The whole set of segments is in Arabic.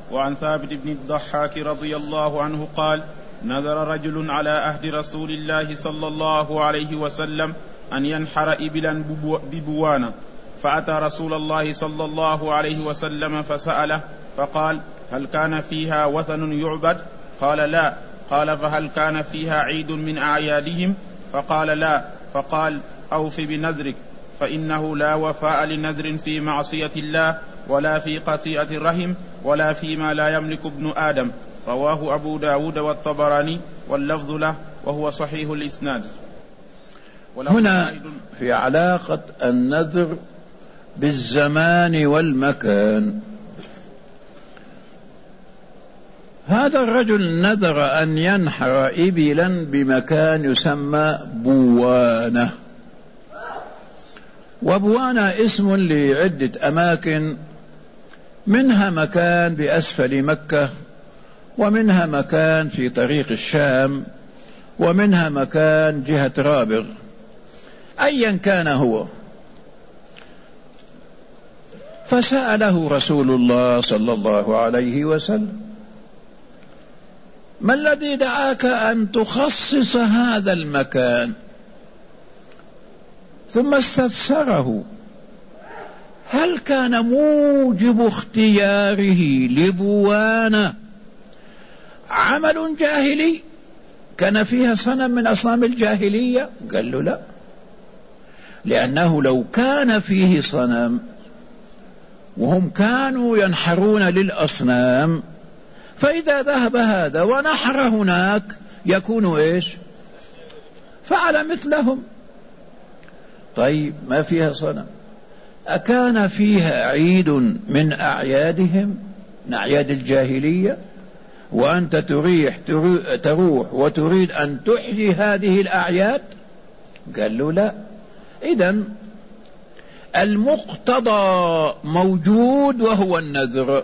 وعن ثابت بن الضحاك رضي الله عنه قال: نذر رجل على عهد رسول الله صلى الله عليه وسلم أن ينحر إبلا ببوانة، فأتى رسول الله صلى الله عليه وسلم فسأله فقال: هل كان فيها وثن يعبد؟ قال: لا. قال: فهل كان فيها عيد من أعيادهم؟ فقال: لا. فقال: أوف بنذرك، فإنه لا وفاء لنذر في معصية الله، ولا في قطيعة الرحم، ولا فيما لا يملك ابن آدم. رواه أبو داود والطبراني واللفظ له، وهو صحيح الإسناد. هنا في علاقة النذر بالزمان والمكان. هذا الرجل نذر أن ينحر إبلا بمكان يسمى بوانة، وبوانة اسم لعدة أماكن، منها مكان بأسفل مكة، ومنها مكان في طريق الشام، ومنها مكان جهة رابغ. أيا كان هو، فسأله رسول الله صلى الله عليه وسلم: ما الذي دعاك أن تخصص هذا المكان؟ ثم استفسره: هل كان موجب اختياره لبوانة عمل جاهلي كان فيها صنم من أصنام الجاهلية؟ قال له: لا، لأنه لو كان فيه صنم وهم كانوا ينحرون للأصنام، فإذا ذهب هذا ونحر هناك يكون إيش؟ فعل مثلهم. طيب، ما فيها صنم، أكان فيها عيد من أعيادهم، من أعياد الجاهلية، وأنت تروح وتريد أن تحيي هذه الأعياد؟ قال له: لا. إذن المقتضى موجود وهو النذر،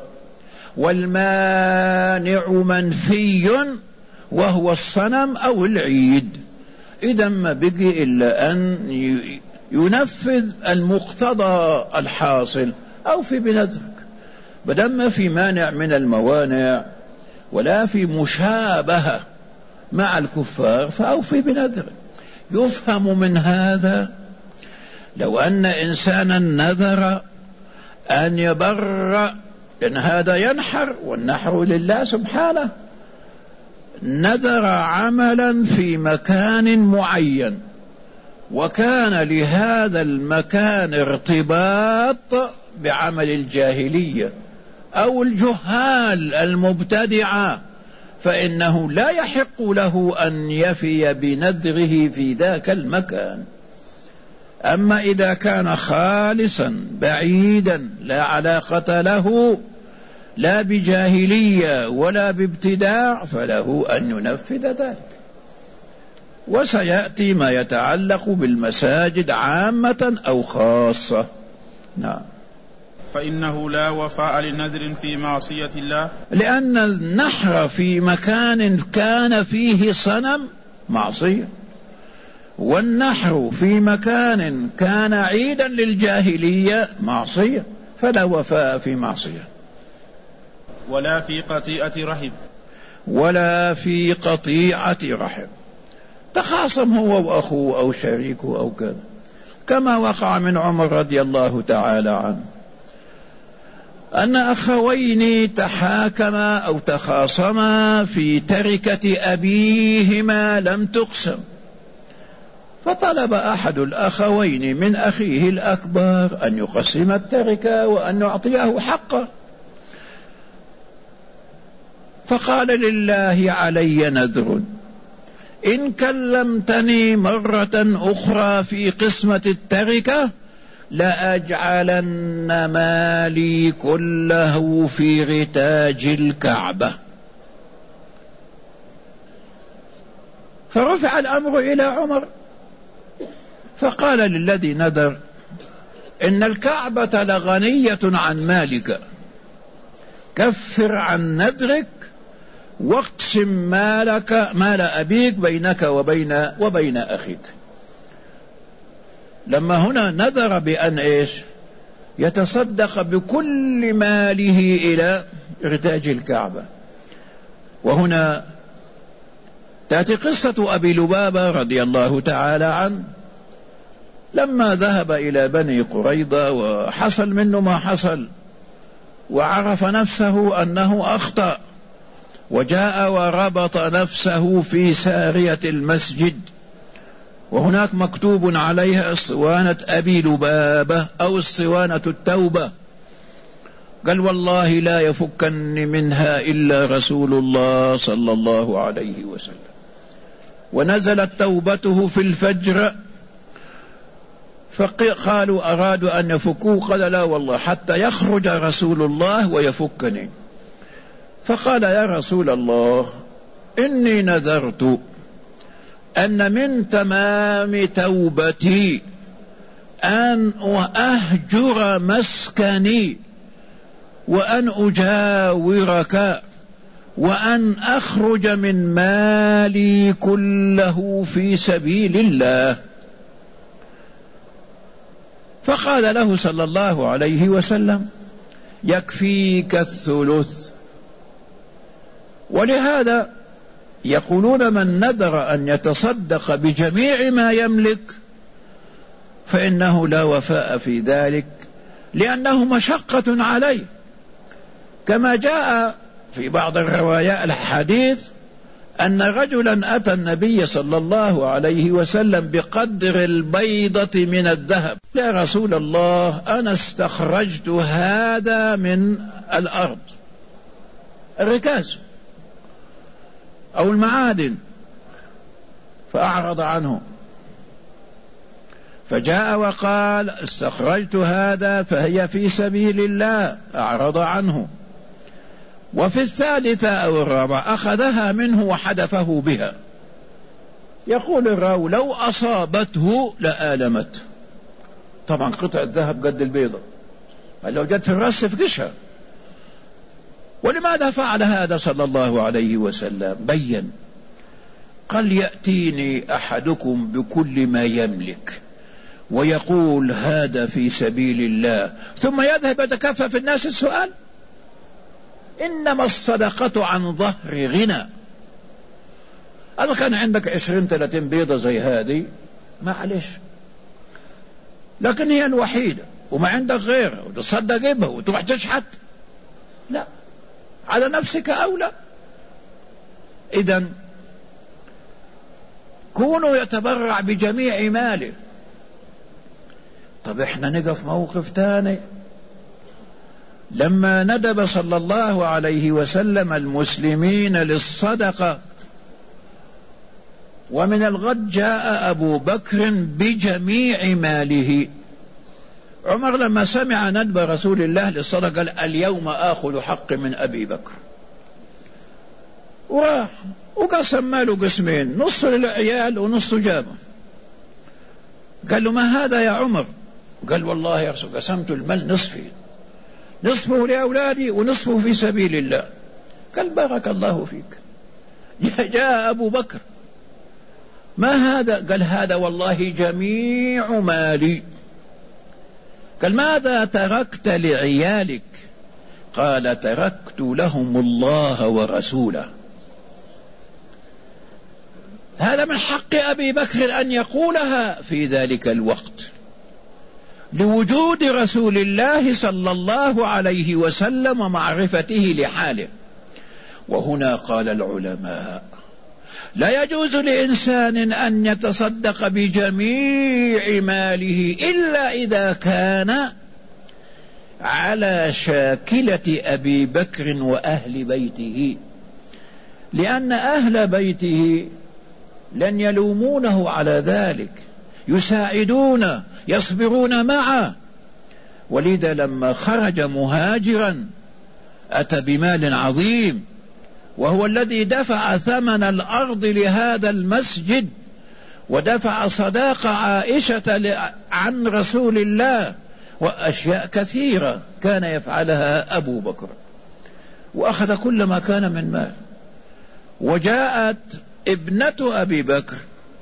والمانع منفي وهو الصنم أو العيد. إذا ما بقي إلا أن ينفذ المقتضى الحاصل، أو في بنذرك، بدل في مانع من الموانع ولا في مشابهة مع الكفار، فأوفي بنذرك. يفهم من هذا لو أن إنسانا نذر أن يبر، لأن هذا ينحر والنحر لله سبحانه، نذر عملا في مكان معين، وكان لهذا المكان ارتباط بعمل الجاهلية أو الجهال المبتدعة، فإنه لا يحق له أن يفي بنذره في ذاك المكان. أما إذا كان خالصا بعيدا لا علاقة له لا بجاهلية ولا بابتداع، فله أن ينفذ ذلك. وسيأتي ما يتعلق بالمساجد عامة أو خاصة. نعم. فإنه لا وفاء لنذر في معصية الله، لأن النحر في مكان كان فيه صنم معصية، والنحر في مكان كان عيدا للجاهلية معصية، فلا وفاء في معصية. ولا في قطيعة رحم، ولا في قطيعة رحم، تخاصم هو وأخوه أو شريكه أو كذا، كما وقع من عمر رضي الله تعالى عنه أن أخوين تحاكما أو تخاصما في تركة أبيهما لم تقسم، فطلب أحد الأخوين من أخيه الأكبر أن يقسم التركة وأن يعطيه حقه، فقال: لله علي نذر، إن كلمتني مرة أخرى في قسمة التركة لأجعلن مالي كله في رتاج الكعبة. فرفع الأمر إلى عمر، فقال للذي نذر: إن الكعبة لغنية عن مالك، كفر عن نذرك واقسم مال أبيك بينك وبين أخيك. لما هنا نذر بأن إيش؟ يتصدق بكل ماله إلى رتاج الكعبة. وهنا تأتي قصة أبي لبابة رضي الله تعالى عنه لما ذهب إلى بني قريظة وحصل منه ما حصل وعرف نفسه أنه أخطأ، وجاء وربط نفسه في سارية المسجد، وهناك مكتوب عليها اسطوانة أبي لبابة أو اسطوانة التوبة. قال والله لا يفكني منها إلا رسول الله صلى الله عليه وسلم. ونزلت توبته في الفجر، فقالوا أرادوا أن يفكوه، قال لا والله حتى يخرج رسول الله ويفكني. فقال يا رسول الله إني نذرت أن من تمام توبتي أن أهجر مسكني وأن أجاورك وأن أخرج من مالي كله في سبيل الله. فقال له صلى الله عليه وسلم يكفيك الثلث. ولهذا يقولون من نذر أن يتصدق بجميع ما يملك فإنه لا وفاء في ذلك، لأنه مشقة عليه، كما جاء في بعض الروايات الحديث أن رجلا أتى النبي صلى الله عليه وسلم بقدر البيضة من الذهب. يا رسول الله أنا استخرجت هذا من الأرض، الركاز أو المعادن، فأعرض عنه. فجاء وقال استخرجت هذا فهي في سبيل الله، أعرض عنه. وفي الثالثة أو الرابعة أخذها منه وحدفه بها. يقول الراوي لو أصابته لآلمته. طبعا قطعة ذهب قد البيضة، لو جت في الرأس فكشها. ولماذا فعل هذا صلى الله عليه وسلم؟ بين، قال يأتيني أحدكم بكل ما يملك ويقول هذا في سبيل الله، ثم يذهب يتكفى في الناس السؤال. إنما الصدقة عن ظهر غنى. هذا كان عندك 20-30 بيضة زي هذه معلش، لكن هي الوحيدة وما عندك غيرها وتصدق بها وتروح تشحت، لا، على نفسك أولى. إذن كونوا يتبرع بجميع ماله. طب احنا نقف موقف تاني. لما ندب صلى الله عليه وسلم المسلمين للصدقة، ومن الغد جاء أبو بكر بجميع ماله. عمر لما سمع ندب رسول الله للصدقة قال اليوم آخذ حق من أبي بكر، وراح وقسم ماله قسمين، نص للعيال ونص جابه. قال له ما هذا يا عمر؟ قال والله يا رسول قسمت المال نصفين، نصفه لأولادي ونصفه في سبيل الله. قال بارك الله فيك. جاء أبو بكر ما هذا؟ قال هذا والله جميع مالي. قال ماذا تركت لعيالك؟ قال تركت لهم الله ورسوله. هذا من حق أبي بكر أن يقولها في ذلك الوقت لوجود رسول الله صلى الله عليه وسلم ومعرفته لحاله. وهنا قال العلماء لا يجوز لإنسان أن يتصدق بجميع ماله إلا إذا كان على شاكلة أبي بكر وأهل بيته، لأن أهل بيته لن يلومونه على ذلك، يساعدون يصبرون معه. ولذا لما خرج مهاجرا أتى بمال عظيم، وهو الذي دفع ثمن الأرض لهذا المسجد، ودفع صداق عائشة عن رسول الله، وأشياء كثيرة كان يفعلها أبو بكر، وأخذ كل ما كان من مال. وجاءت ابنة أبي بكر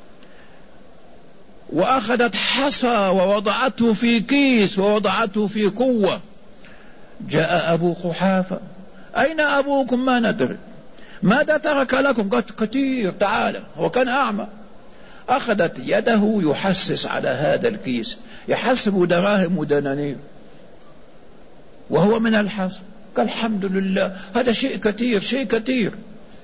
وأخذت حصى ووضعته في كيس ووضعته في قوة. جاء أبو قحافة أين أبوكم؟ ما ندري. ماذا ترك لكم؟ قالت كثير. تعالى. هو كان أعمى. أخذت يده يحسس على هذا الكيس، يحسب دراهم ودنانير وهو من الحسب. قال الحمد لله، هذا شيء كثير، شيء كثير.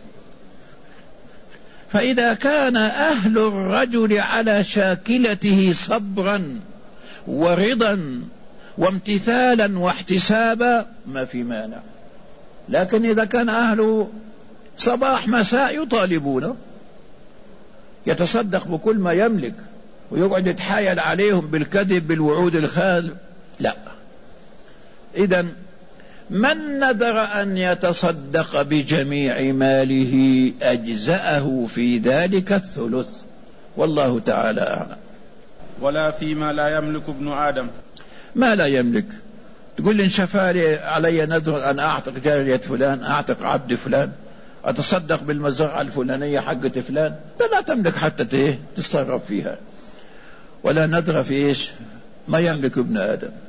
فإذا كان أهل الرجل على شاكلته صبرا ورضا وامتثالا واحتسابا ما في مانع. لكن إذا كان أهله صباح مساء يطالبونه، يتصدق بكل ما يملك ويقعد يتحايل عليهم بالكذب بالوعود الخال، لا. إذن من نذر أن يتصدق بجميع ماله أجزأه في ذلك الثلث، والله تعالى أعلم. ولا فيما لا يملك ابن آدم. ما لا يملك. تقول لي انشفى علي نذر أن أعتق جارية فلان، أعتق عبد فلان، أتصدق بالمزرعة الفلانية حقة فلان، لا تملك حتى تتصرف فيها. ولا نذر في إيش ما يملك ابن آدم.